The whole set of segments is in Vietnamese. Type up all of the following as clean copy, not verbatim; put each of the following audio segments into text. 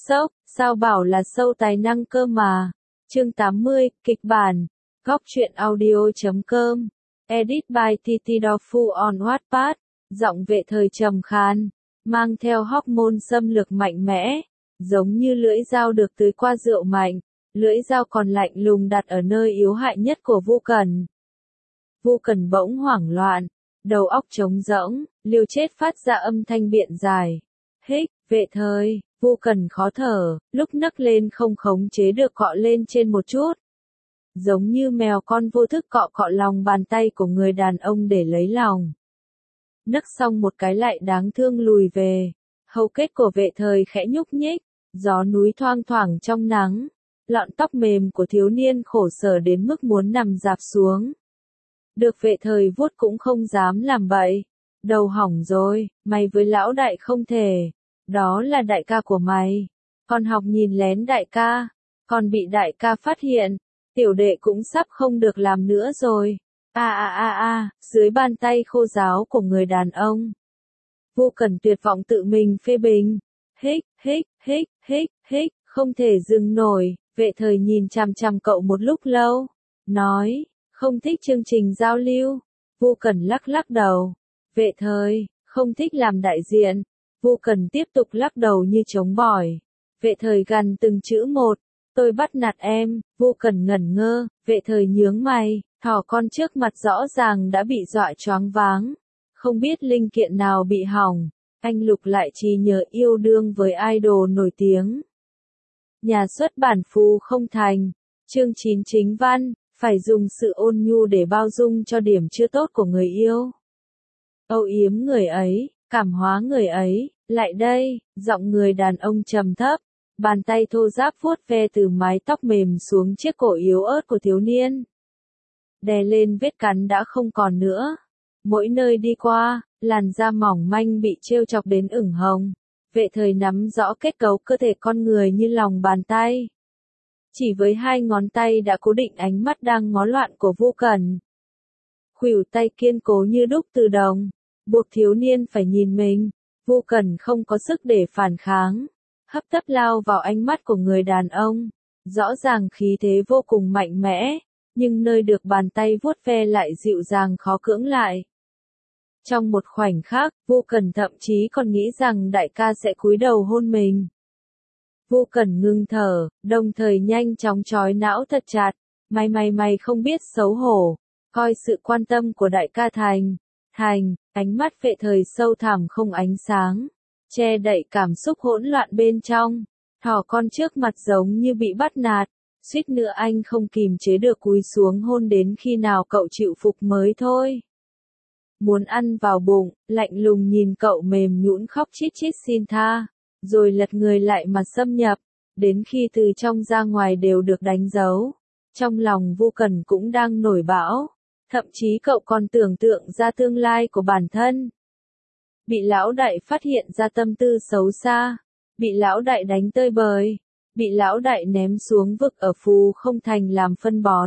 Sốc, sao bảo là sâu tài năng cơ mà. Chương 80, kịch bản. Góc truyện audio.com. Edit by TT Dofu on Wattpad. Giọng Vệ Thời trầm khan, mang theo hormone xâm lược mạnh mẽ, giống như lưỡi dao được tưới qua rượu mạnh, lưỡi dao còn lạnh lùng đặt ở nơi yếu hại nhất của Vu Cần. Vu Cần bỗng hoảng loạn, đầu óc trống rỗng, liều chết phát ra âm thanh biện dài. Hích, Vệ Thời, Vu Cần khó thở, lúc nấc lên không khống chế được cọ lên trên một chút. Giống như mèo con vô thức cọ cọ lòng bàn tay của người đàn ông để lấy lòng. Nấc xong một cái lại đáng thương lùi về. Hầu kết của Vệ Thời khẽ nhúc nhích, gió núi thoang thoảng trong nắng. Lọn tóc mềm của thiếu niên khổ sở đến mức muốn nằm rạp xuống. Được Vệ Thời vuốt cũng không dám làm bậy. Đầu hỏng rồi, mày với lão đại không thể. Đó là đại ca của mày. Con học nhìn lén đại ca. Còn bị đại ca phát hiện. Tiểu đệ cũng sắp không được làm nữa rồi. Dưới bàn tay khô ráo của người đàn ông. Vu Cần tuyệt vọng tự mình phê bình. Hích, không thể dừng nổi. Vệ Thời nhìn chằm chằm cậu một lúc lâu. Nói, không thích chương trình giao lưu. Vu Cần lắc lắc đầu. Vệ Thời, không thích làm đại diện. Vu Cần tiếp tục lắc đầu như chống bỏi. Vệ Thời gằn từng chữ một. Tôi bắt nạt em. Vu Cần ngẩn ngơ. Vệ Thời nhướng mày. Thỏ con trước mặt rõ ràng đã bị dọa choáng váng. Không biết linh kiện nào bị hỏng. Anh lục lại trí nhớ yêu đương với idol nổi tiếng. Nhà xuất bản Phù Không Thành. Chương 9 chính văn. Phải dùng sự ôn nhu để bao dung cho điểm chưa tốt của người yêu. Âu yếm người ấy, cảm hóa người ấy. Lại đây, giọng người đàn ông trầm thấp. Bàn tay thô ráp vuốt ve từ mái tóc mềm xuống chiếc cổ yếu ớt của thiếu niên. Đè lên vết cắn đã không còn nữa. Mỗi nơi đi qua, làn da mỏng manh bị trêu chọc đến ửng hồng. Vệ Thời nắm rõ kết cấu cơ thể con người như lòng bàn tay. Chỉ với hai ngón tay đã cố định ánh mắt đang ngó loạn của Vu Cần. Khuỷu tay kiên cố như đúc từ đồng, buộc thiếu niên phải nhìn mình. Vu Cần không có sức để phản kháng. Hấp tấp lao vào ánh mắt của người đàn ông. Rõ ràng khí thế vô cùng mạnh mẽ. Nhưng nơi được bàn tay vuốt ve lại dịu dàng khó cưỡng lại. Trong một khoảnh khắc, Vu Cần thậm chí còn nghĩ rằng đại ca sẽ cúi đầu hôn mình. Vu Cần ngưng thở, đồng thời nhanh chóng trói não thật chặt. Mày không biết xấu hổ. Coi sự quan tâm của đại ca thành. Ánh mắt Vệ Thời sâu thẳm không ánh sáng. Che đậy cảm xúc hỗn loạn bên trong. Thỏ con trước mặt giống như bị bắt nạt. Suýt nữa anh không kìm chế được cúi xuống hôn đến khi nào cậu chịu phục mới thôi. Muốn ăn vào bụng, lạnh lùng nhìn cậu mềm nhũn khóc chít chít xin tha. Rồi lật người lại mà xâm nhập. Đến khi từ trong ra ngoài đều được đánh dấu. Trong lòng Vu Cần cũng đang nổi bão. Thậm chí cậu còn tưởng tượng ra tương lai của bản thân. Bị lão đại phát hiện ra tâm tư xấu xa. Bị lão đại đánh tơi bời. Bị lão đại ném xuống vực ở Phù Không Thành làm phân bón.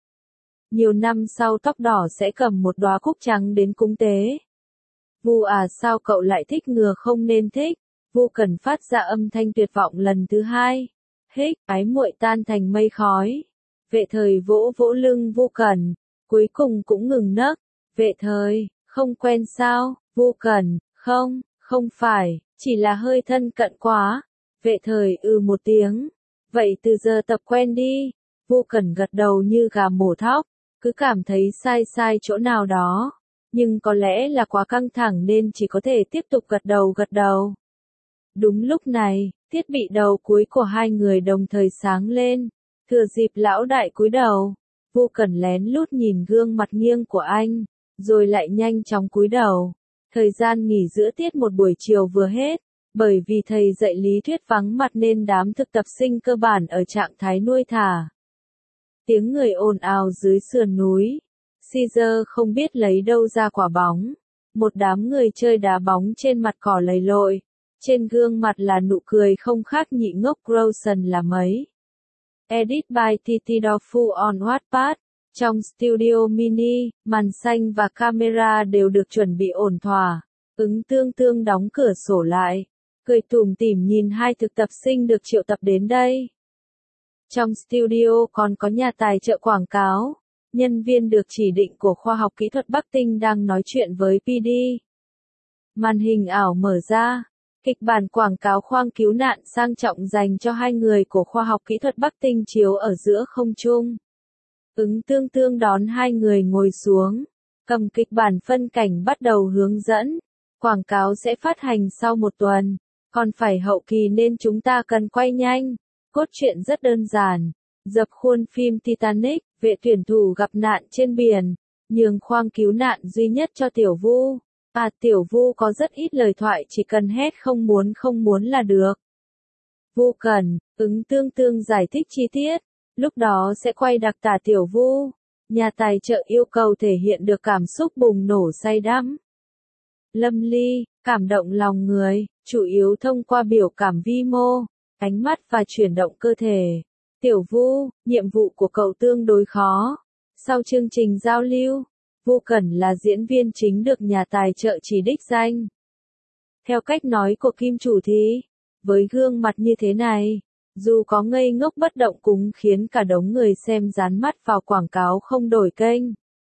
Nhiều năm sau tóc đỏ sẽ cầm một đóa cúc trắng đến cúng tế. Vu sao cậu lại thích ngừa không nên thích? Vu Cần phát ra âm thanh tuyệt vọng lần thứ hai. Hích, ái muội tan thành mây khói. Vệ Thời vỗ vỗ lưng Vu Cần, cuối cùng cũng ngừng nấc. Vệ Thời, không quen sao? Vu Cần, không phải, chỉ là hơi thân cận quá. Vệ Thời một tiếng. Vậy từ giờ tập quen đi. Vu Cần gật đầu như gà mổ thóc. Cứ cảm thấy sai chỗ nào đó. Nhưng có lẽ là quá căng thẳng nên chỉ có thể tiếp tục gật đầu. Đúng lúc này, thiết bị đầu cuối của hai người đồng thời sáng lên. Thừa dịp lão đại cúi đầu. Vu Cần lén lút nhìn gương mặt nghiêng của anh. Rồi lại nhanh chóng cúi đầu. Thời gian nghỉ giữa tiết một buổi chiều vừa hết. Bởi vì thầy dạy lý thuyết vắng mặt nên đám thực tập sinh cơ bản ở trạng thái nuôi thả. Tiếng người ồn ào dưới sườn núi. Caesar không biết lấy đâu ra quả bóng. Một đám người chơi đá bóng trên mặt cỏ lầy lội. Trên gương mặt là nụ cười không khác nhị ngốc Grayson là mấy. Edit by TT Dofu on Wattpad. Trong studio mini, màn xanh và camera đều được chuẩn bị ổn thỏa. Tương đóng cửa sổ lại. cười tủm tỉm nhìn hai thực tập sinh được triệu tập đến đây. Trong studio còn có nhà tài trợ quảng cáo, nhân viên được chỉ định của khoa học kỹ thuật Bắc Tinh đang nói chuyện với PD. Màn hình ảo mở ra, kịch bản quảng cáo khoang cứu nạn sang trọng dành cho hai người của khoa học kỹ thuật Bắc Tinh chiếu ở giữa không trung. Ứng Tương Tương đón hai người ngồi xuống, cầm kịch bản phân cảnh bắt đầu hướng dẫn. Quảng cáo sẽ phát hành sau 1 tuần, còn phải hậu kỳ nên chúng ta cần quay nhanh. Cốt truyện rất đơn giản, dập khuôn phim Titanic, vệ tuyển thủ gặp nạn trên biển, nhường khoang cứu nạn duy nhất cho Tiểu Vu. Tiểu Vu có rất ít lời thoại, chỉ cần hét không muốn là được. Vu cần, Ứng Tương Tương giải thích chi tiết, lúc đó sẽ quay đặc tả Tiểu Vu. Nhà tài trợ yêu cầu thể hiện được cảm xúc bùng nổ say đắm. Lâm ly, cảm động lòng người, chủ yếu thông qua biểu cảm vi mô, ánh mắt và chuyển động cơ thể. Tiểu Vu, nhiệm vụ của cậu tương đối khó. Sau chương trình giao lưu, Vu Cẩn là diễn viên chính được nhà tài trợ chỉ đích danh. Theo cách nói của Kim chủ thì, với gương mặt như thế này, dù có ngây ngốc bất động cũng khiến cả đống người xem dán mắt vào quảng cáo không đổi kênh.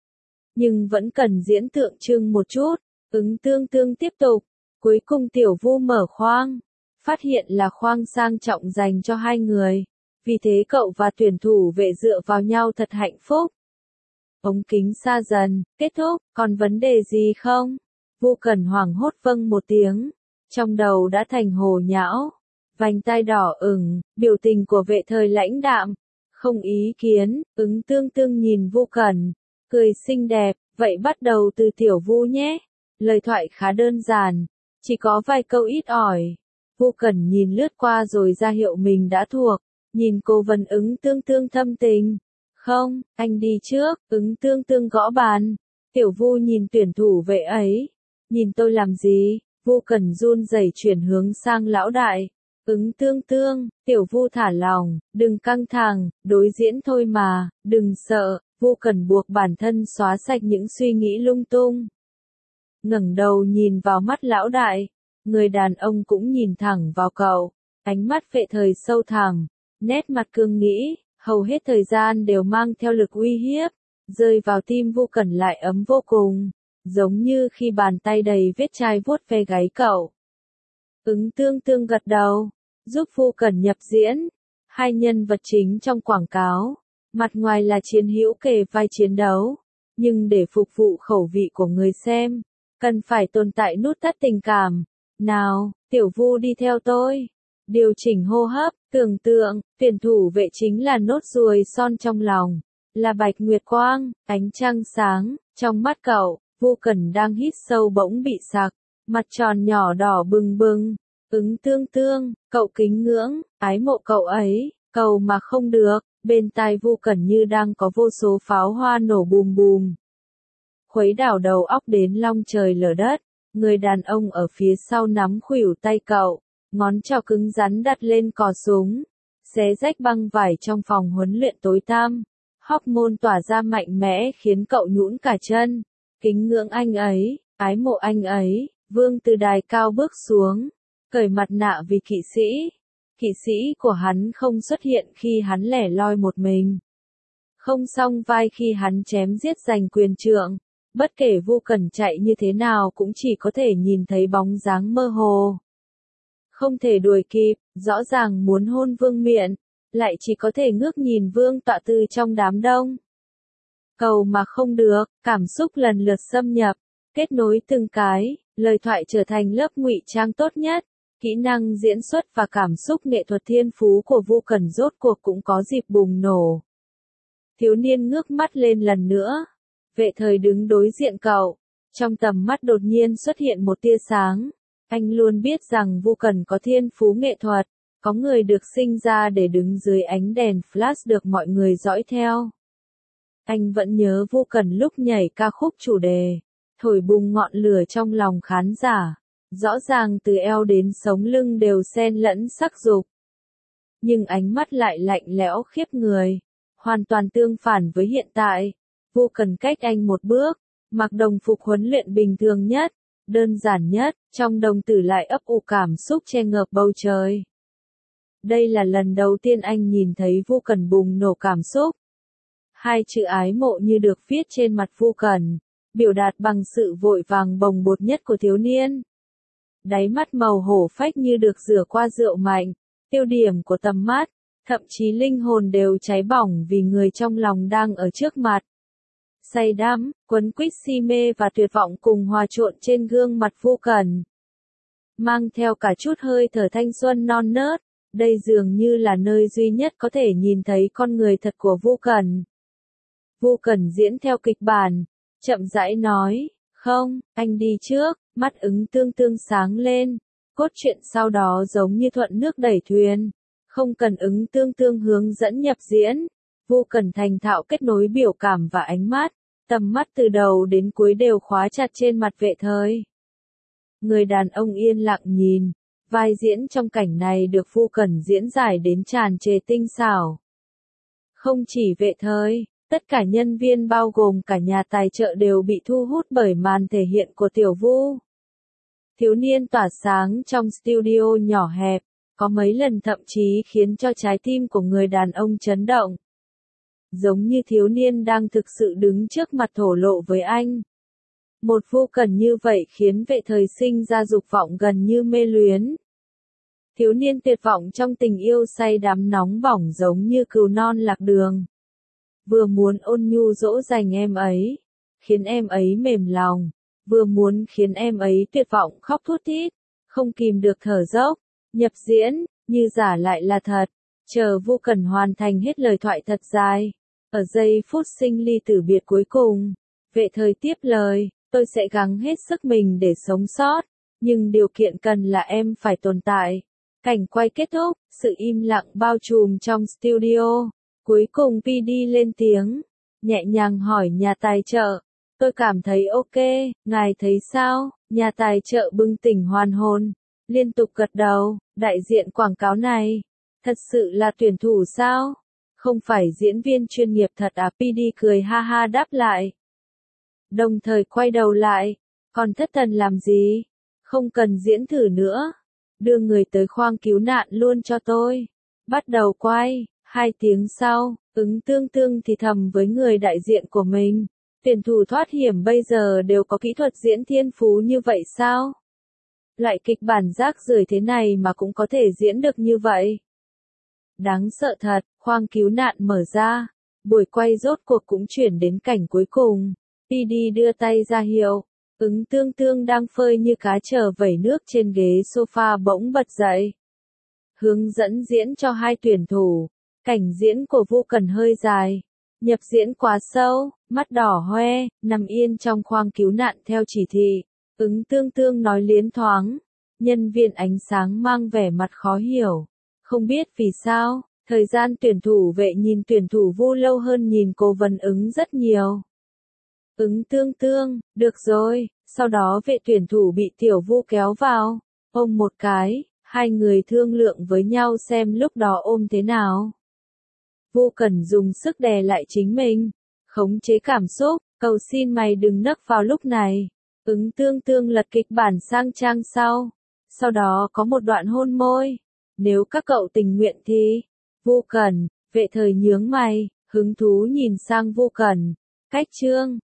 Nhưng vẫn cần diễn tượng trưng một chút. Ứng Tương Tương tiếp tục, cuối cùng Tiểu Vu mở khoang, phát hiện là khoang sang trọng dành cho hai người, vì thế cậu và tuyển thủ vệ dựa vào nhau thật hạnh phúc. Ống kính xa dần, kết thúc, còn vấn đề gì không? Vu Cẩn hoảng hốt vâng một tiếng, trong đầu đã thành hồ nhão, vành tai đỏ ửng, biểu tình của vệ thời lãnh đạm, không ý kiến. Ứng Tương Tương nhìn Vu Cẩn, cười xinh đẹp, vậy bắt đầu từ Tiểu Vu nhé. Lời thoại khá đơn giản, chỉ có vài câu ít ỏi. Vu Cẩn nhìn lướt qua rồi ra hiệu mình đã thuộc, nhìn Cố vấn Ứng Tương Tương thâm tình. Không, anh đi trước. Ứng Tương Tương gõ bàn. Tiểu Vu nhìn tuyển thủ vệ ấy. Nhìn tôi làm gì? Vu Cẩn run rẩy chuyển hướng sang lão đại. Ứng Tương Tương, Tiểu Vu thả lòng, đừng căng thẳng, đối diễn thôi mà, đừng sợ. Vu Cẩn buộc bản thân xóa sạch những suy nghĩ lung tung. Ngẩng đầu nhìn vào mắt lão đại, người đàn ông cũng nhìn thẳng vào cậu, ánh mắt vệ thời sâu thẳm, nét mặt cương nghĩ, hầu hết thời gian đều mang theo lực uy hiếp, rơi vào tim Vu Cẩn lại ấm vô cùng, giống như khi bàn tay đầy vết chai vuốt ve gáy cậu. Ứng Tương Tương gật đầu, giúp Vu Cẩn nhập diễn, hai nhân vật chính trong quảng cáo, mặt ngoài là chiến hữu kề vai chiến đấu, nhưng để phục vụ khẩu vị của người xem, cần phải tồn tại nút thắt tình cảm. Nào, Tiểu Vu đi theo tôi. Điều chỉnh hô hấp, tưởng tượng, tuyển thủ vệ chính là nốt ruồi son trong lòng, là Bạch Nguyệt Quang, ánh trăng sáng, trong mắt cậu, Vu Cẩn đang hít sâu bỗng bị sặc, mặt tròn nhỏ đỏ bừng bừng. Ứng Tương Tương, cậu kính ngưỡng, ái mộ cậu ấy, cầu mà không được, bên tai Vu Cẩn như đang có vô số pháo hoa nổ bùm bùm. Khuấy đảo đầu óc đến long trời lở đất, người đàn ông ở phía sau nắm khuỷu tay cậu, ngón trỏ cứng rắn đặt lên cò súng, xé rách băng vải trong phòng huấn luyện tối tăm, hormone tỏa ra mạnh mẽ khiến cậu nhũn cả chân. Kính ngưỡng anh ấy, ái mộ anh ấy. Vương từ đài cao bước xuống, cởi mặt nạ vì kỵ sĩ. Kỵ sĩ của hắn không xuất hiện khi hắn lẻ loi một mình, không song vai khi hắn chém giết giành quyền trượng. Bất kể Vu Cẩn chạy như thế nào cũng chỉ có thể nhìn thấy bóng dáng mơ hồ. Không thể đuổi kịp, rõ ràng muốn hôn Vương miện, lại chỉ có thể ngước nhìn Vương tọa từ trong đám đông. Cầu mà không được, cảm xúc lần lượt xâm nhập, kết nối từng cái, lời thoại trở thành lớp ngụy trang tốt nhất. Kỹ năng diễn xuất và cảm xúc nghệ thuật thiên phú của Vu Cẩn rốt cuộc cũng có dịp bùng nổ. Thiếu niên ngước mắt lên lần nữa. Vệ thời đứng đối diện cậu, trong tầm mắt đột nhiên xuất hiện một tia sáng. Anh luôn biết rằng Vu Cẩn có thiên phú nghệ thuật, có người được sinh ra để đứng dưới ánh đèn flash được mọi người dõi theo. Anh vẫn nhớ Vu Cẩn lúc nhảy ca khúc chủ đề, thổi bùng ngọn lửa trong lòng khán giả. Rõ ràng từ eo đến sống lưng đều xen lẫn sắc dục. Nhưng ánh mắt lại lạnh lẽo khiếp người, hoàn toàn tương phản với hiện tại. Vu Cẩn cách anh một bước, mặc đồng phục huấn luyện bình thường nhất, Đơn giản nhất, trong đồng tử lại ấp ủ cảm xúc che ngợp bầu trời. Đây là lần đầu tiên anh nhìn thấy Vu Cẩn bùng nổ cảm xúc. Hai chữ ái mộ như được viết trên mặt Vu Cẩn, biểu đạt bằng sự vội vàng bồng bột nhất của thiếu niên. Đáy mắt màu hổ phách như được rửa qua rượu mạnh, tiêu điểm của tầm mắt, thậm chí linh hồn đều cháy bỏng vì người trong lòng đang ở trước mặt. Say đắm, quấn quýt si mê và tuyệt vọng cùng hòa trộn trên gương mặt Vu Cẩn. Mang theo cả chút hơi thở thanh xuân non nớt, đây dường như là nơi duy nhất có thể nhìn thấy con người thật của Vu Cẩn. Vu Cẩn diễn theo kịch bản, chậm rãi nói, không, anh đi trước, mắt ứng tương tương sáng lên. Cốt truyện sau đó giống như thuận nước đẩy thuyền, không cần ứng tương tương hướng dẫn nhập diễn. Vu Cẩn thành thạo kết nối biểu cảm và ánh mắt, tầm mắt từ đầu đến cuối đều khóa chặt trên mặt Vệ Thời. Người đàn ông yên lặng nhìn, vai diễn trong cảnh này được Vu Cẩn diễn giải đến tràn trề tinh xảo. Không chỉ Vệ Thời, tất cả nhân viên bao gồm cả nhà tài trợ đều bị thu hút bởi màn thể hiện của Tiểu Vu. Thiếu niên tỏa sáng trong studio nhỏ hẹp, có mấy lần thậm chí khiến cho trái tim của người đàn ông chấn động. Giống như thiếu niên đang thực sự đứng trước mặt thổ lộ với anh. Một Vu Cẩn như vậy khiến Vệ Thời sinh ra dục vọng gần như mê luyến. Thiếu niên tuyệt vọng trong tình yêu say đắm nóng bỏng giống như cừu non lạc đường. Vừa muốn ôn nhu dỗ dành em ấy, khiến em ấy mềm lòng, vừa muốn khiến em ấy tuyệt vọng khóc thút thít, không kìm được thở dốc, nhập diễn, như giả lại là thật, chờ Vu Cẩn hoàn thành hết lời thoại thật dài. Ở giây phút sinh ly tử biệt cuối cùng, Vệ Thời tiếp lời, tôi sẽ gắng hết sức mình để sống sót, nhưng điều kiện cần là em phải tồn tại. Cảnh quay kết thúc, sự im lặng bao trùm trong studio. Cuối cùng PD lên tiếng, nhẹ nhàng hỏi nhà tài trợ, tôi cảm thấy ok, ngài thấy sao? Nhà tài trợ bừng tỉnh hoàn hồn, liên tục gật đầu, đại diện quảng cáo này, thật sự là tuyển thủ sao? Không phải diễn viên chuyên nghiệp thật à? PD cười ha ha đáp lại. Đồng thời quay đầu lại, còn thất thần làm gì? Không cần diễn thử nữa, đưa người tới khoang cứu nạn luôn cho tôi. Bắt đầu quay. 2 tiếng sau, ứng tương tương thì thầm với người đại diện của mình. Tuyển thủ thoát hiểm bây giờ đều có kỹ thuật diễn thiên phú như vậy sao? Loại kịch bản rác rưởi thế này mà cũng có thể diễn được như vậy. Đáng sợ thật, khoang cứu nạn mở ra. Buổi quay rốt cuộc cũng chuyển đến cảnh cuối cùng. PD đưa tay ra hiệu. Ứng tương tương đang phơi như cá chờ vẩy nước trên ghế sofa bỗng bật dậy. Hướng dẫn diễn cho 2 tuyển thủ. Cảnh diễn của Vu Cẩn hơi dài, nhập diễn quá sâu, mắt đỏ hoe, nằm yên trong khoang cứu nạn theo chỉ thị. Ứng tương tương nói liến thoáng, nhân viên ánh sáng mang vẻ mặt khó hiểu. Không biết vì sao, thời gian tuyển thủ Vệ nhìn tuyển thủ Vu lâu hơn nhìn cố vấn ứng rất nhiều. Ứng tương tương, được rồi, sau đó Vệ tuyển thủ bị Tiểu Vu kéo vào, ôm một cái, hai người thương lượng với nhau xem lúc đó ôm thế nào. Vu Cẩn dùng sức đè lại chính mình, khống chế cảm xúc, cầu xin mày đừng nấc vào lúc này. Ứng tương tương lật kịch bản sang trang sau đó có một đoạn hôn môi. Nếu các cậu tình nguyện thì, Vu Cẩn, Vệ Thời nhướng mày, hứng thú nhìn sang Vu Cẩn. Cách chương